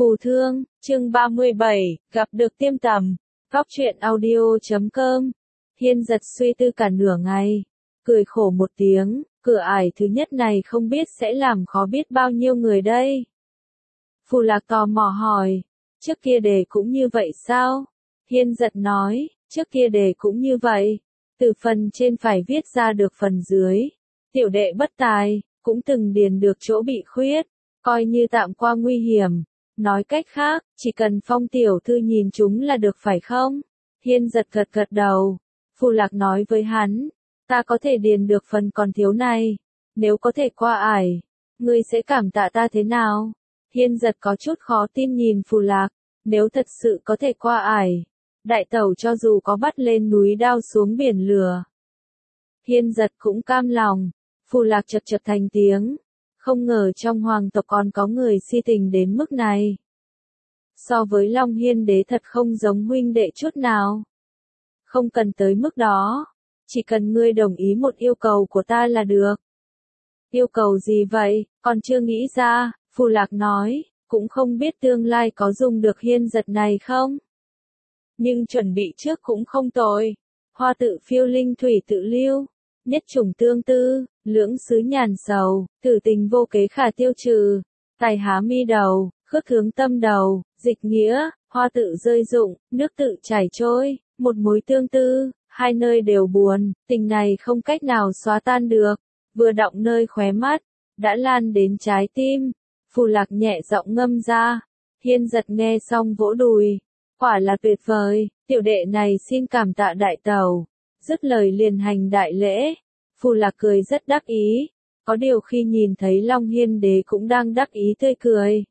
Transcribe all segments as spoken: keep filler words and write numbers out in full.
Phù thương, chương ba mươi bảy, gặp được Tiêm Tầm. Góc truyện audio chấm com. Hiên giật suy tư cả nửa ngày, cười khổ một tiếng, cửa ải thứ nhất này không biết sẽ làm khó biết bao nhiêu người đây. Phù Lạc tò mò hỏi, trước kia đề cũng như vậy sao? Hiên giật nói, trước kia đề cũng như vậy, từ phần trên phải viết ra được phần dưới. Tiểu đệ bất tài, cũng từng điền được chỗ bị khuyết, coi như tạm qua nguy hiểm. Nói cách khác, chỉ cần Phong tiểu thư nhìn chúng là được phải không? Hiên giật gật gật đầu. Phù Lạc nói với hắn, ta có thể điền được phần còn thiếu này. Nếu có thể qua ải, ngươi sẽ cảm tạ ta thế nào? Hiên giật có chút khó tin nhìn Phù Lạc, nếu thật sự có thể qua ải, đại tẩu cho dù có bắt lên núi đao xuống biển lửa. Hiên giật cũng cam lòng. Phù Lạc chật chật thành tiếng. Không ngờ trong hoàng tộc còn có người si tình đến mức này. So với Long Hiên đế thật không giống huynh đệ chút nào. Không cần tới mức đó. Chỉ cần ngươi đồng ý một yêu cầu của ta là được. Yêu cầu gì vậy, còn chưa nghĩ ra, Phù Lạc nói, cũng không biết tương lai có dùng được hiên giật này không. Nhưng chuẩn bị trước cũng không tồi. Hoa tự phiêu linh thủy tự lưu. Nhất chủng tương tư, lưỡng xứ nhàn sầu, tử tình vô kế khả tiêu trừ, tài há mi đầu, khước hướng tâm đầu, dịch nghĩa, hoa tự rơi rụng, nước tự chảy trôi, một mối tương tư, hai nơi đều buồn, tình này không cách nào xóa tan được, vừa đọng nơi khóe mắt, đã lan đến trái tim. Phù Lạc nhẹ giọng ngâm ra, Hiên giật nghe xong vỗ đùi, quả là tuyệt vời, tiểu đệ này xin cảm tạ đại tẩu. Dứt lời liền hành đại lễ. Phù Lạc cười rất đắc ý, có điều khi nhìn thấy Long Hiên đế cũng đang đắc ý tươi cười.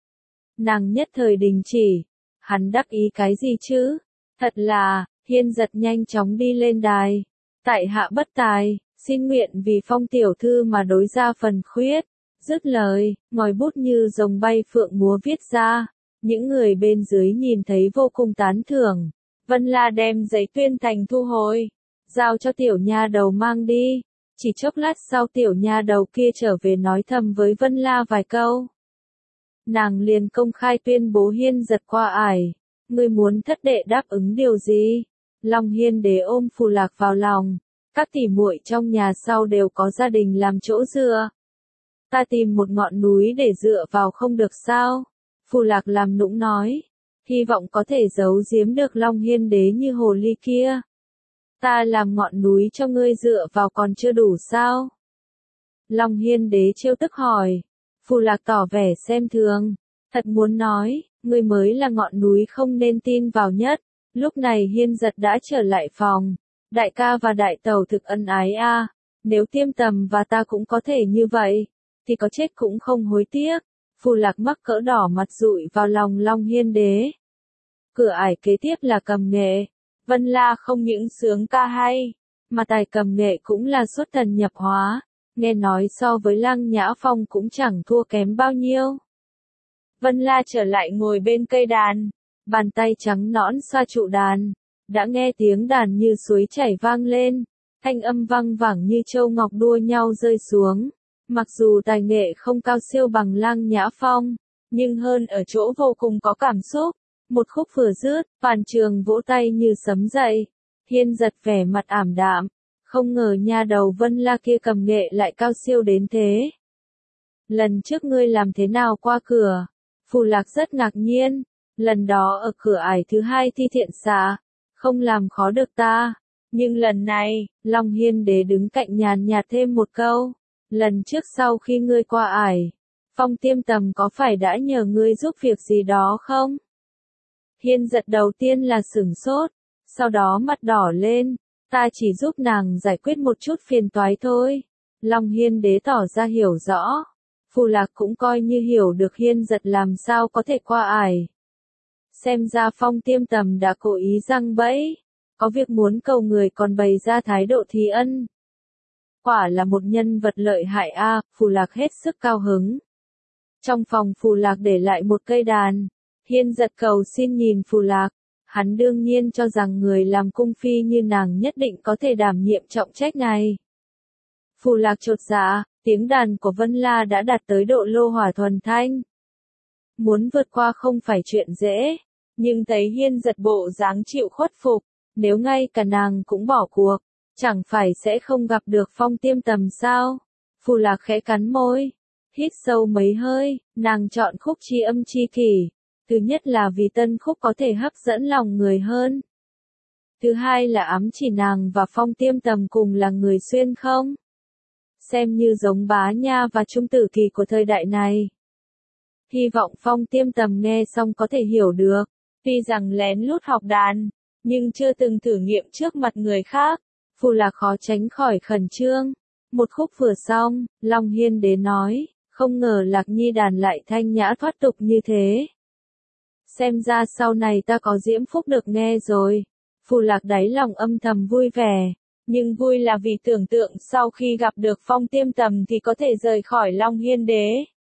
Nàng nhất thời đình chỉ, hắn đắc ý cái gì chứ? Thật là, Hiên giật nhanh chóng đi lên đài. Tại hạ bất tài, xin nguyện vì Phong tiểu thư mà đối ra phần khuyết. Dứt lời, ngòi bút như rồng bay phượng múa viết ra. Những người bên dưới nhìn thấy vô cùng tán thưởng. Vân La đem giấy tuyên thành thu hồi. Giao cho tiểu nha đầu mang đi. Chỉ chốc lát sau tiểu nha đầu kia trở về nói thầm với Vân La vài câu. Nàng liền công khai tuyên bố Hiên giật qua ải. Ngươi muốn thất đệ đáp ứng điều gì? Long Hiên đế ôm Phù Lạc vào lòng. Các tỷ muội trong nhà sau đều có gia đình làm chỗ dựa. Ta tìm một ngọn núi để dựa vào không được sao? Phù Lạc làm nũng nói. Hy vọng có thể giấu giếm được Long Hiên đế như hồ ly kia. Ta làm ngọn núi cho ngươi dựa vào còn chưa đủ sao? Long Hiên đế trêu tức hỏi. Phù Lạc tỏ vẻ xem thường. Thật muốn nói, ngươi mới là ngọn núi không nên tin vào nhất. Lúc này Hiên giật đã trở lại phòng. Đại ca và đại tẩu thực ân ái a. À. Nếu Tiêm Tầm và ta cũng có thể như vậy, thì có chết cũng không hối tiếc. Phù Lạc mắc cỡ đỏ mặt dụi vào lòng Long Hiên đế. Cửa ải kế tiếp là cầm nghệ. Vân La không những sướng ca hay, mà tài cầm nghệ cũng là xuất thần nhập hóa, nghe nói so với Lăng Nhã Phong cũng chẳng thua kém bao nhiêu. Vân La trở lại ngồi bên cây đàn, bàn tay trắng nõn xoa trụ đàn, đã nghe tiếng đàn như suối chảy vang lên, thanh âm vang vẳng như châu ngọc đua nhau rơi xuống. Mặc dù tài nghệ không cao siêu bằng Lăng Nhã Phong, nhưng hơn ở chỗ vô cùng có cảm xúc. Một khúc vừa dứt, toàn trường vỗ tay như sấm dậy. Hiên giật vẻ mặt ảm đạm, không ngờ nha đầu Vân La kia cầm nghệ lại cao siêu đến thế. Lần trước ngươi làm thế nào qua cửa? Phù Lạc rất ngạc nhiên, lần đó ở cửa ải thứ hai thi thiện xạ, không làm khó được ta. Nhưng lần này, Long Hiên đế đứng cạnh nhàn nhạt thêm một câu. Lần trước sau khi ngươi qua ải, Phong Tiêm Tầm có phải đã nhờ ngươi giúp việc gì đó không? Hiên giật đầu tiên là sửng sốt, sau đó mặt đỏ lên, ta chỉ giúp nàng giải quyết một chút phiền toái thôi. Long Hiên đế tỏ ra hiểu rõ, Phù Lạc cũng coi như hiểu được Hiên giật làm sao có thể qua ải. Xem ra Phong Tiêm Tầm đã cố ý giăng bẫy, có việc muốn cầu người còn bày ra thái độ thí ân. Quả là một nhân vật lợi hại a. À, Phù Lạc hết sức cao hứng. Trong phòng Phù Lạc để lại một cây đàn. Hiên giật cầu xin nhìn Phù Lạc, hắn đương nhiên cho rằng người làm cung phi như nàng nhất định có thể đảm nhiệm trọng trách này. Phù Lạc chột dạ, tiếng đàn của Vân La đã đạt tới độ lô hỏa thuần thanh. muốn vượt qua không phải chuyện dễ, nhưng thấy Hiên Giật bộ dáng chịu khuất phục, nếu ngay cả nàng cũng bỏ cuộc, chẳng phải sẽ không gặp được Phong Tiêm Tầm sao? Phù Lạc khẽ cắn môi, hít sâu mấy hơi, nàng chọn khúc Tri Âm Chi Kỷ. Thứ nhất là vì tân khúc có thể hấp dẫn lòng người hơn. Thứ hai là ám chỉ nàng và Phong Tiêm Tầm cùng là người xuyên không. Xem như giống Bá Nha và Trung Tử Kỳ của thời đại này. Hy vọng Phong Tiêm Tầm nghe xong có thể hiểu được, tuy rằng lén lút học đàn, nhưng chưa từng thử nghiệm trước mặt người khác, Phù Lạc khó tránh khỏi khẩn trương. Một khúc vừa xong, Long Hiên Đế nói, không ngờ Lạc Nhi đàn lại thanh nhã thoát tục như thế. Xem ra sau này ta có diễm phúc được nghe rồi. Phù Lạc đáy lòng âm thầm vui vẻ, nhưng vui là vì tưởng tượng sau khi gặp được Phong Tiêm Tầm thì có thể rời khỏi Long Hiên Đế.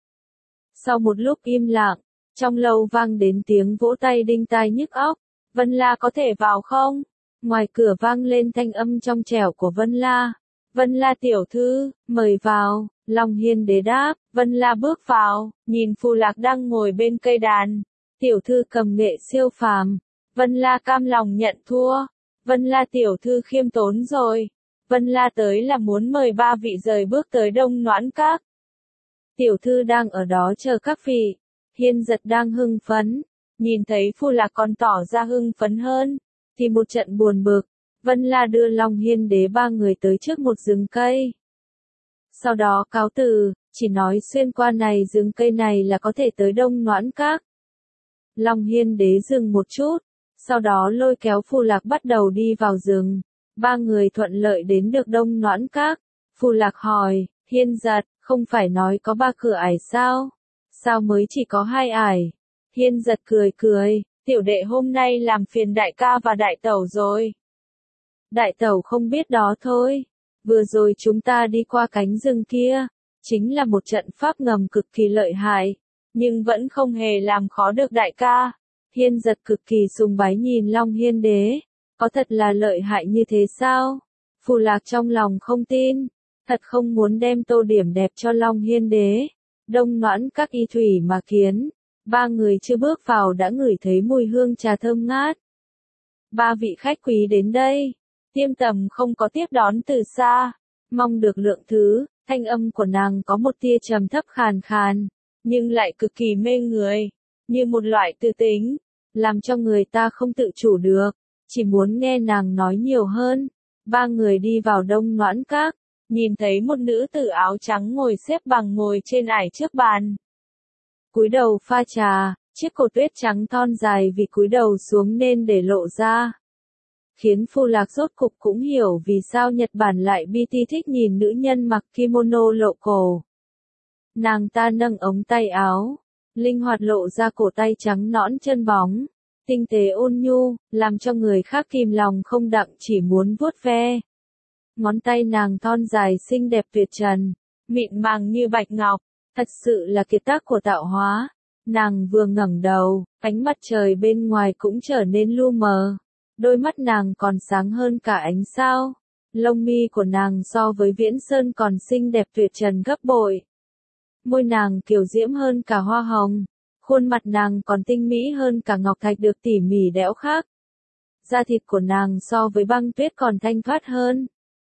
Sau một lúc im lặng, trong lâu vang đến tiếng vỗ tay đinh tai nhức óc. Vân La có thể vào không? Ngoài cửa vang lên thanh âm trong trẻo của Vân La. Vân La tiểu thư, mời vào. Long Hiên Đế đáp. Vân La bước vào, nhìn Phù Lạc đang ngồi bên cây đàn. Tiểu thư cầm nghệ siêu phàm. Vân La cam lòng nhận thua. Vân La tiểu thư khiêm tốn rồi. Vân La tới là muốn mời ba vị rời bước tới Đông Noãn Các. Tiểu thư đang ở đó chờ các vị. Hiên Giật đang hưng phấn. Nhìn thấy Phù Lạc còn tỏ ra hưng phấn hơn, thì một trận buồn bực. Vân La đưa Long Hiên Đế ba người tới trước một rừng cây. Sau đó cáo từ, chỉ nói xuyên qua này rừng cây này là có thể tới Đông Noãn Các. Long Hiên Đế dừng một chút, sau đó lôi kéo Phù Lạc bắt đầu đi vào rừng. Ba người thuận lợi đến được Đông Noãn Các. Phù Lạc hỏi, Hiên Giật, không phải nói có ba cửa ải sao? Sao mới chỉ có hai ải? Hiên Giật cười cười, tiểu đệ hôm nay làm phiền đại ca và đại tẩu rồi. Đại tẩu không biết đó thôi. Vừa rồi chúng ta đi qua cánh rừng kia, chính là một trận pháp ngầm cực kỳ lợi hại, nhưng vẫn không hề làm khó được đại ca. Hiên Giật cực kỳ sùng bái nhìn Long Hiên Đế, có thật là lợi hại như thế sao? Phù Lạc trong lòng không tin, thật không muốn đem tô điểm đẹp cho Long Hiên Đế. Đông Noãn Các y thủy mà kiến, ba người chưa bước vào đã ngửi thấy mùi hương trà thơm ngát. Ba vị khách quý đến đây. Tiêm Tầm không có tiếp đón từ xa, mong được lượng thứ. Thanh âm của nàng có một tia trầm thấp khàn khàn, nhưng lại cực kỳ mê người, như một loại tư tính, làm cho người ta không tự chủ được, chỉ muốn nghe nàng nói nhiều hơn. Ba người đi vào Đông Noãn Các, nhìn thấy một nữ tử áo trắng ngồi xếp bằng ngồi trên ải trước bàn. Cúi đầu pha trà, chiếc cổ tuyết trắng thon dài vì cúi đầu xuống nên để lộ ra. Khiến Phù Lạc rốt cục cũng hiểu vì sao Nhật Bản lại bi ti thích nhìn nữ nhân mặc kimono lộ cổ. Nàng ta nâng ống tay áo, linh hoạt lộ ra cổ tay trắng nõn chân bóng, tinh tế ôn nhu, làm cho người khác kìm lòng không đặng chỉ muốn vuốt ve. Ngón tay nàng thon dài xinh đẹp tuyệt trần, mịn màng như bạch ngọc, thật sự là kiệt tác của tạo hóa. Nàng vừa ngẩng đầu, ánh mặt trời bên ngoài cũng trở nên lu mờ. Đôi mắt nàng còn sáng hơn cả ánh sao. Lông mi của nàng so với Viễn Sơn còn xinh đẹp tuyệt trần gấp bội. Môi nàng kiều diễm hơn cả hoa hồng. Khuôn mặt nàng còn tinh mỹ hơn cả ngọc thạch được tỉ mỉ đẽo khắc. Da thịt của nàng so với băng tuyết còn thanh thoát hơn.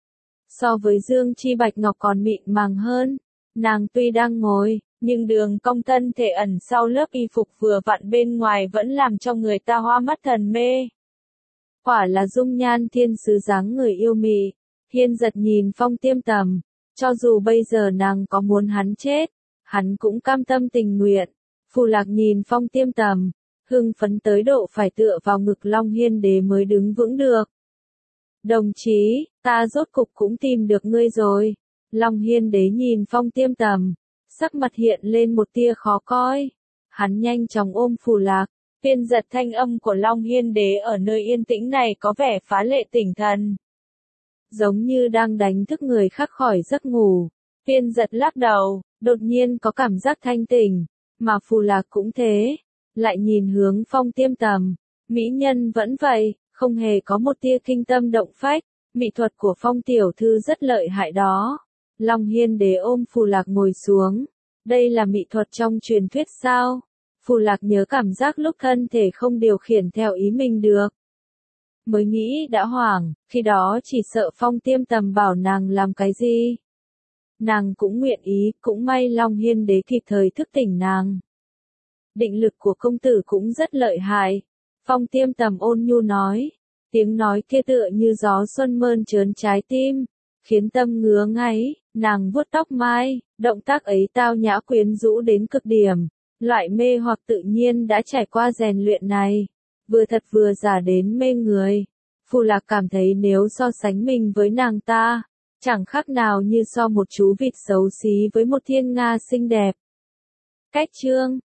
So với dương chi bạch ngọc còn mịn màng hơn. Nàng tuy đang ngồi, nhưng đường cong thân thể ẩn sau lớp y phục vừa vặn bên ngoài vẫn làm cho người ta hoa mắt thần mê. Quả là dung nhan thiên sứ dáng người yêu mị. Hiên Giật nhìn Phong Tiêm Tầm, cho dù bây giờ nàng có muốn hắn chết, hắn cũng cam tâm tình nguyện. Phù Lạc nhìn Phong Tiêm Tầm, hưng phấn tới độ phải tựa vào ngực Long Hiên Đế mới đứng vững được. Đồng chí, ta rốt cục cũng tìm được ngươi rồi. Long Hiên Đế nhìn Phong Tiêm Tầm, sắc mặt hiện lên một tia khó coi. Hắn nhanh chóng ôm Phù Lạc. Phiên Giật, thanh âm của Long Hiên Đế ở nơi yên tĩnh này có vẻ phá lệ tỉnh thần. Giống như đang đánh thức người khác khỏi giấc ngủ. Phiên Giật lắc đầu, đột nhiên có cảm giác thanh tỉnh, mà Phù Lạc cũng thế. Lại nhìn hướng Phong Tiêm Tầm, mỹ nhân vẫn vậy, không hề có một tia kinh tâm động phách. Mỹ thuật của Phong tiểu thư rất lợi hại đó. Long Hiên Đế ôm Phù Lạc ngồi xuống. Đây là mỹ thuật trong truyền thuyết sao? Phù Lạc nhớ cảm giác lúc thân thể không điều khiển theo ý mình được. Mới nghĩ đã hoảng, khi đó chỉ sợ Phong Tiêm Tầm bảo nàng làm cái gì. Nàng cũng nguyện ý, cũng may Long Hiên Đế kịp thời thức tỉnh nàng. Định lực của công tử cũng rất lợi hại. Phong Tiêm Tầm ôn nhu nói. Tiếng nói kia tựa như gió xuân mơn trớn trái tim, khiến tâm ngứa ngáy. Nàng vuốt tóc mai, động tác ấy tao nhã quyến rũ đến cực điểm. Loại mê hoặc tự nhiên đã trải qua rèn luyện này, vừa thật vừa giả đến mê người. Phù Lạc cảm thấy nếu so sánh mình với nàng ta, chẳng khác nào như so một chú vịt xấu xí với một thiên nga xinh đẹp. Cách chương